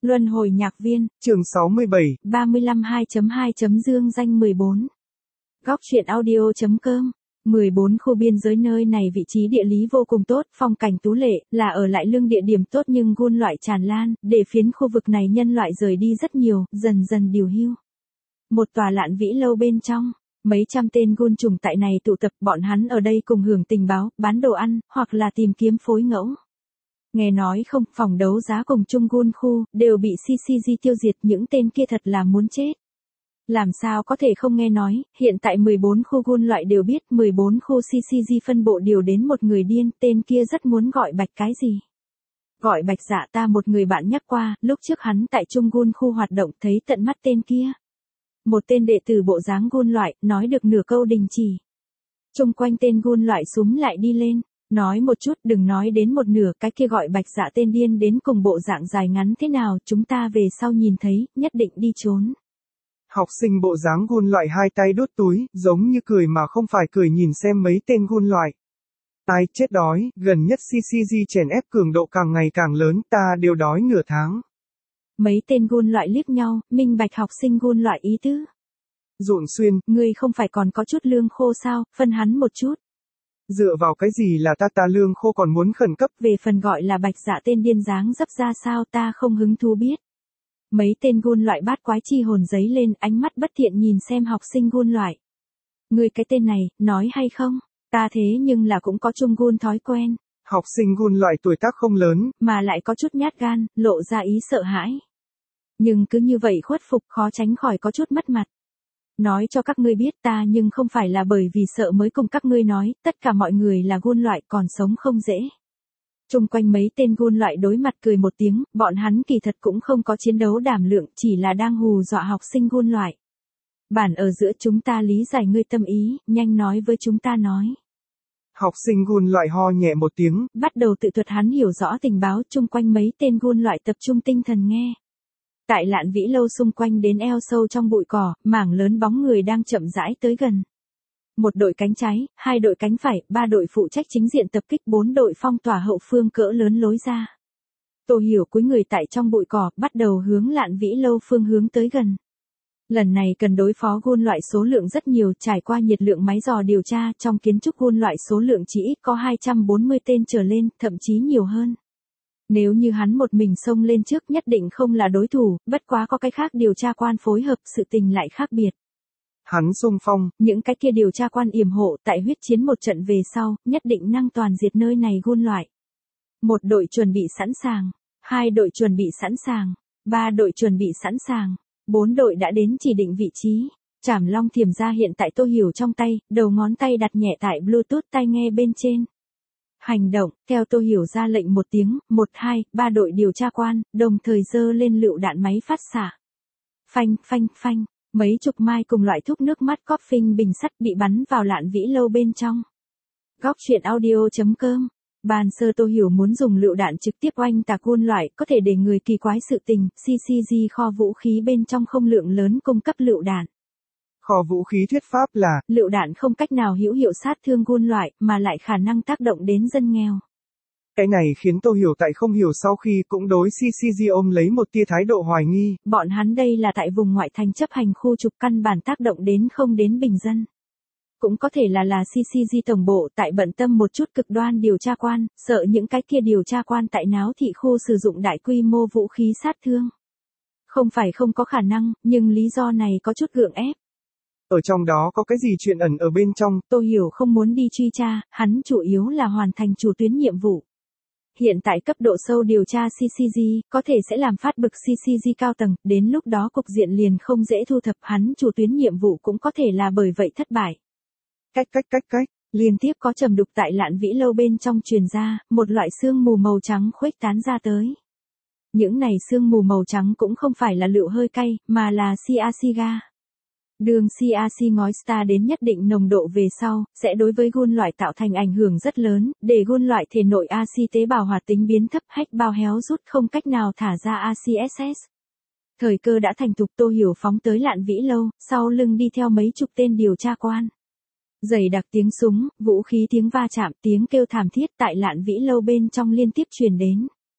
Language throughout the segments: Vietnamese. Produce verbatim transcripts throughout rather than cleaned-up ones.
Luân hồi nhạc viên. Chương sáu mươi bảy. ba mươi lăm hai chấm hai chấm dương danh mười bốn. Góc truyện audio.com. mười bốn khu biên giới nơi này vị trí địa lý vô cùng tốt, phong cảnh tú lệ, là ở lại lương địa điểm tốt nhưng gun loại tràn lan, để phiến khu vực này nhân loại rời đi rất nhiều, dần dần điều hưu. Một tòa lạn vĩ lâu bên trong, mấy trăm tên gun trùng tại này tụ tập, bọn hắn ở đây cùng hưởng tình báo, bán đồ ăn, hoặc là tìm kiếm phối ngẫu. Nghe nói không, phòng đấu giá cùng chung gun khu, đều bị xê xê giê tiêu diệt, những tên kia thật là muốn chết. Làm sao có thể không nghe nói, hiện tại mười bốn khu gun loại đều biết, mười bốn khu xê xê giê phân bộ điều đến một người điên, tên kia rất muốn gọi Bạch cái gì. Gọi Bạch dạ ta một người bạn nhắc qua, lúc trước hắn tại chung gun khu hoạt động thấy tận mắt tên kia. Một tên đệ tử bộ dáng gun loại, nói được nửa câu đình chỉ. Chung quanh tên gun loại súm lại đi lên. Nói một chút, đừng nói đến một nửa, cái kia gọi Bạch dạ tên điên đến cùng bộ dạng dài ngắn thế nào, chúng ta về sau nhìn thấy, nhất định đi trốn. Học sinh bộ dáng gun loại hai tay đút túi, giống như cười mà không phải cười nhìn xem mấy tên gun loại. Ai chết đói, gần nhất xê xê giê chèn ép cường độ càng ngày càng lớn, ta đều đói nửa tháng. Mấy tên gun loại liếc nhau, minh bạch học sinh gun loại ý tứ. Dụn xuyên, ngươi không phải còn có chút lương khô sao, phân hắn một chút. Dựa vào cái gì là ta ta lương khô còn muốn khẩn cấp. Về phần gọi là Bạch dạ tên điên dáng dấp ra sao ta không hứng thú biết. Mấy tên gun loại bát quái chi hồn giấy lên, ánh mắt bất thiện nhìn xem học sinh gun loại. Ngươi cái tên này, nói hay không? Ta thế nhưng là cũng có chung gun thói quen. Học sinh gun loại tuổi tác không lớn, mà lại có chút nhát gan, lộ ra ý sợ hãi. Nhưng cứ như vậy khuất phục khó tránh khỏi có chút mất mặt. Nói cho các ngươi biết ta nhưng không phải là bởi vì sợ mới cùng các ngươi nói, tất cả mọi người là gun loại còn sống không dễ. Trung quanh mấy tên gun loại đối mặt cười một tiếng, bọn hắn kỳ thật cũng không có chiến đấu đảm lượng, chỉ là đang hù dọa học sinh gun loại. Bản ở giữa chúng ta lý giải ngươi tâm ý, nhanh nói với chúng ta nói. Học sinh gun loại ho nhẹ một tiếng, bắt đầu tự thuật hắn hiểu rõ tình báo, chung quanh mấy tên gun loại tập trung tinh thần nghe. Tại lạn vĩ lâu xung quanh đến eo sâu trong bụi cỏ, mảng lớn bóng người đang chậm rãi tới gần. Một đội cánh trái, hai đội cánh phải, ba đội phụ trách chính diện tập kích, bốn đội phong tỏa hậu phương cỡ lớn lối ra. Tô Hiểu cúi người tại trong bụi cỏ, bắt đầu hướng lạn vĩ lâu phương hướng tới gần. Lần này cần đối phó gun loại số lượng rất nhiều, trải qua nhiệt lượng máy dò điều tra, trong kiến trúc gun loại số lượng chỉ ít có hai trăm bốn mươi tên trở lên, thậm chí nhiều hơn. Nếu như hắn một mình xông lên trước nhất định không là đối thủ, bất quá có cái khác điều tra quan phối hợp, sự tình lại khác biệt. Hắn xung phong, những cái kia điều tra quan yểm hộ tại huyết chiến một trận về sau, nhất định năng toàn diệt nơi này gun loại. Một đội chuẩn bị sẵn sàng, hai đội chuẩn bị sẵn sàng, ba đội chuẩn bị sẵn sàng, bốn đội đã đến chỉ định vị trí. Trảm long thiểm ra hiện tại Tô Hiểu trong tay, đầu ngón tay đặt nhẹ tại Bluetooth tai nghe bên trên. Hành động, theo Tô Hiểu ra lệnh một tiếng, một hai, ba đội điều tra quan, đồng thời giơ lên lựu đạn máy phát xạ. Phanh, phanh, phanh, mấy chục mai cùng loại thuốc nước mắt coffin bình sắt bị bắn vào lạn vĩ lâu bên trong. Góc truyện audio.com. Bàn sơ Tô Hiểu muốn dùng lựu đạn trực tiếp oanh tạc gun loại, có thể để người kỳ quái sự tình, xê xê giê kho vũ khí bên trong không lượng lớn cung cấp lựu đạn. Kho vũ khí thuyết pháp là, lựu đạn không cách nào hữu hiệu sát thương gun loại, mà lại khả năng tác động đến dân nghèo. Cái này khiến Tô Hiểu tại không hiểu sau khi cũng đối xê xê giê ôm lấy một tia thái độ hoài nghi. Bọn hắn đây là tại vùng ngoại thành chấp hành khu trục, căn bản tác động đến không đến bình dân. Cũng có thể là là xê xê giê tổng bộ tại bận tâm một chút cực đoan điều tra quan, sợ những cái kia điều tra quan tại náo thị khu sử dụng đại quy mô vũ khí sát thương. Không phải không có khả năng, nhưng lý do này có chút gượng ép. Ở trong đó có cái gì chuyện ẩn ở bên trong? Tô Hiểu không muốn đi truy tra, hắn chủ yếu là hoàn thành chủ tuyến nhiệm vụ. Hiện tại cấp độ sâu điều tra xê xê giê, có thể sẽ làm phát bực xê xê giê cao tầng, đến lúc đó cục diện liền không dễ thu thập, hắn chủ tuyến nhiệm vụ cũng có thể là bởi vậy thất bại. Cách cách cách cách, liên tiếp có trầm đục tại lạn vĩ lâu bên trong truyền ra, một loại sương mù màu trắng khuếch tán ra tới. Những này sương mù màu trắng cũng không phải là lựu hơi cay, mà là xê a xê ga. Đường xê a xê ngói star đến nhất định nồng độ về sau, sẽ đối với gun loại tạo thành ảnh hưởng rất lớn, để gun loại thể nội axit tế bào hoạt tính biến thấp, hách bao héo rút không cách nào thả ra a xê ét ét. Thời cơ đã thành thục, Tô Hiểu phóng tới lạn vĩ lâu, sau lưng đi theo mấy chục tên điều tra quan. Dày đặc tiếng súng, vũ khí tiếng va chạm, tiếng kêu thảm thiết tại lạn vĩ lâu bên trong liên tiếp truyền đến.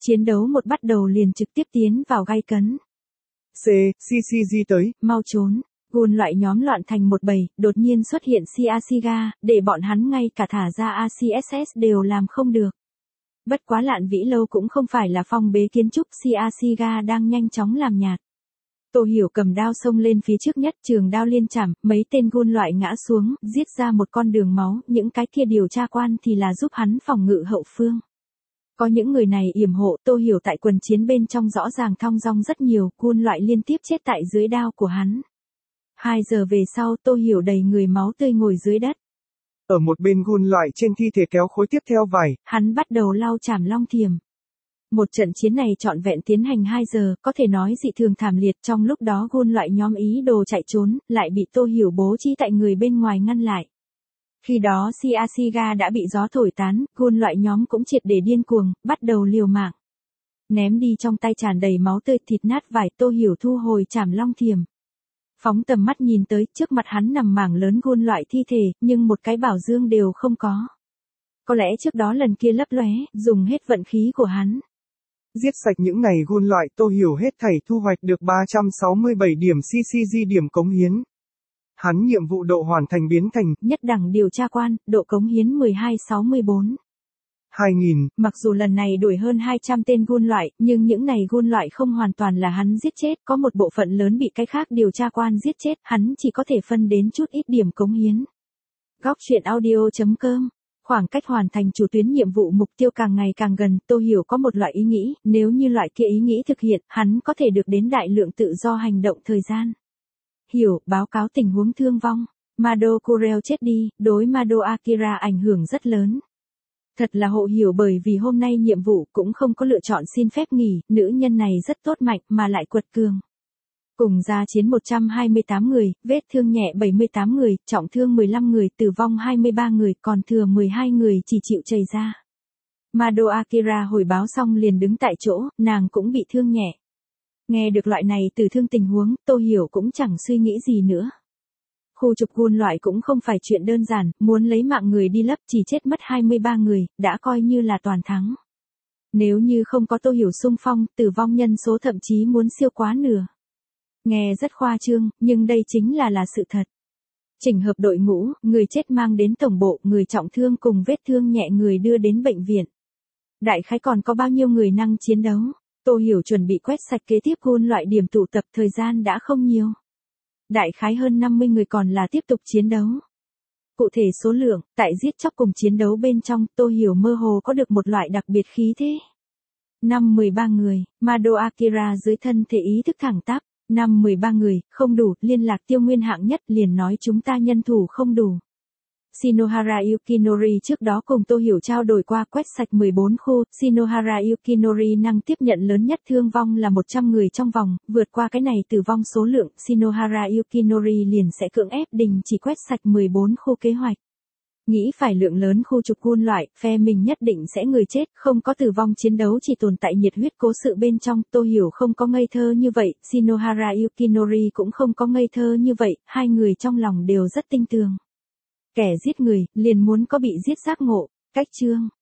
Chiến đấu một bắt đầu liền trực tiếp tiến vào gay cấn. C, xê xê giê tới. Mau trốn. Gun loại nhóm loạn thành một bầy, đột nhiên xuất hiện Siasiga, để bọn hắn ngay cả thả ra a xê ét ét đều làm không được. Bất quá Lạn Vĩ Lâu cũng không phải là phong bế kiến trúc, Siasiga đang nhanh chóng làm nhạt. Tô Hiểu cầm đao xông lên phía trước nhất, trường đao liên chảm, mấy tên gun loại ngã xuống, giết ra một con đường máu, những cái kia điều tra quan thì là giúp hắn phòng ngự hậu phương. Có những người này yểm hộ, Tô Hiểu tại quần chiến bên trong rõ ràng thong dong rất nhiều, gun loại liên tiếp chết tại dưới đao của hắn. Hai giờ về sau, Tô Hiểu đầy người máu tươi ngồi dưới đất. Ở một bên gun loại trên thi thể kéo khối tiếp theo vải. Hắn bắt đầu lau chảm long thiềm. Một trận chiến này trọn vẹn tiến hành hai giờ, có thể nói dị thường thảm liệt, trong lúc đó gun loại nhóm ý đồ chạy trốn, lại bị Tô Hiểu bố trí tại người bên ngoài ngăn lại. Khi đó Siasiga đã bị gió thổi tán, gun loại nhóm cũng triệt để điên cuồng, bắt đầu liều mạng. Ném đi trong tay tràn đầy máu tươi thịt nát vải, Tô Hiểu thu hồi chảm long thiềm. Phóng tầm mắt nhìn tới, trước mặt hắn nằm mảng lớn gun loại thi thể, nhưng một cái bảo dương đều không có. Có lẽ trước đó lần kia lấp lóe, dùng hết vận khí của hắn. Giết sạch những này gun loại, Tô Hiểu hết thảy thu hoạch được ba trăm sáu mươi bảy điểm xê xê giê điểm cống hiến. Hắn nhiệm vụ độ hoàn thành biến thành nhất đẳng điều tra quan, độ cống hiến mười hai sáu mươi bốn. hai nghìn. Mặc dù lần này đuổi hơn hai trăm tên gun loại, nhưng những này gun loại không hoàn toàn là hắn giết chết, có một bộ phận lớn bị cái khác điều tra quan giết chết, hắn chỉ có thể phân đến chút ít điểm cống hiến. Góc truyện audio chấm com. Khoảng cách hoàn thành chủ tuyến nhiệm vụ mục tiêu càng ngày càng gần, Tô Hiểu có một loại ý nghĩ, nếu như loại kia ý nghĩ thực hiện, hắn có thể được đến đại lượng tự do hành động thời gian. Hiểu, báo cáo tình huống thương vong. Mado Kurel chết đi, đối Mado Akira ảnh hưởng rất lớn. Thật là hộ Hiểu bởi vì hôm nay nhiệm vụ cũng không có lựa chọn xin phép nghỉ, nữ nhân này rất tốt mạnh mà lại quật cường. Cùng ra chiến một trăm hai mươi tám người, vết thương nhẹ bảy mươi tám người, trọng thương mười lăm người, tử vong hai mươi ba người, còn thừa mười hai người chỉ chịu chảy ra. Mado Akira hồi báo xong liền đứng tại chỗ, nàng cũng bị thương nhẹ. Nghe được loại này từ thương tình huống, Tô Hiểu cũng chẳng suy nghĩ gì nữa. Khu trục gun loại cũng không phải chuyện đơn giản, muốn lấy mạng người đi lấp chỉ chết mất hai mươi ba người, đã coi như là toàn thắng. Nếu như không có Tô Hiểu xung phong, tử vong nhân số thậm chí muốn siêu quá nửa. Nghe rất khoa trương, nhưng đây chính là là sự thật. Chỉnh hợp đội ngũ, người chết mang đến tổng bộ, người trọng thương cùng vết thương nhẹ người đưa đến bệnh viện. Đại khái còn có bao nhiêu người năng chiến đấu? Tô Hiểu chuẩn bị quét sạch kế tiếp gun loại điểm tụ tập, thời gian đã không nhiều. Đại khái hơn năm mươi người còn là tiếp tục chiến đấu. Cụ thể số lượng, tại giết chóc cùng chiến đấu bên trong, Tô Hiểu mơ hồ có được một loại đặc biệt khí thế. Năm mười ba người, Mado Akira dưới thân thể ý thức thẳng tắp. Năm mười ba người, không đủ, liên lạc Tiêu Nguyên hạng nhất liền nói chúng ta nhân thủ không đủ. Shinohara Yukinori trước đó cùng Tô Hiểu trao đổi qua quét sạch mười bốn khu, Shinohara Yukinori năng tiếp nhận lớn nhất thương vong là một trăm người trong vòng, vượt qua cái này tử vong số lượng, Shinohara Yukinori liền sẽ cưỡng ép đình chỉ quét sạch mười bốn khu kế hoạch. Nghĩ phải lượng lớn khu trục gun loại, phe mình nhất định sẽ người chết, không có tử vong chiến đấu chỉ tồn tại nhiệt huyết cố sự bên trong, Tô Hiểu không có ngây thơ như vậy, Shinohara Yukinori cũng không có ngây thơ như vậy, hai người trong lòng đều rất tinh tường. Kẻ giết người, liền muốn có bị giết giác ngộ, cách chương.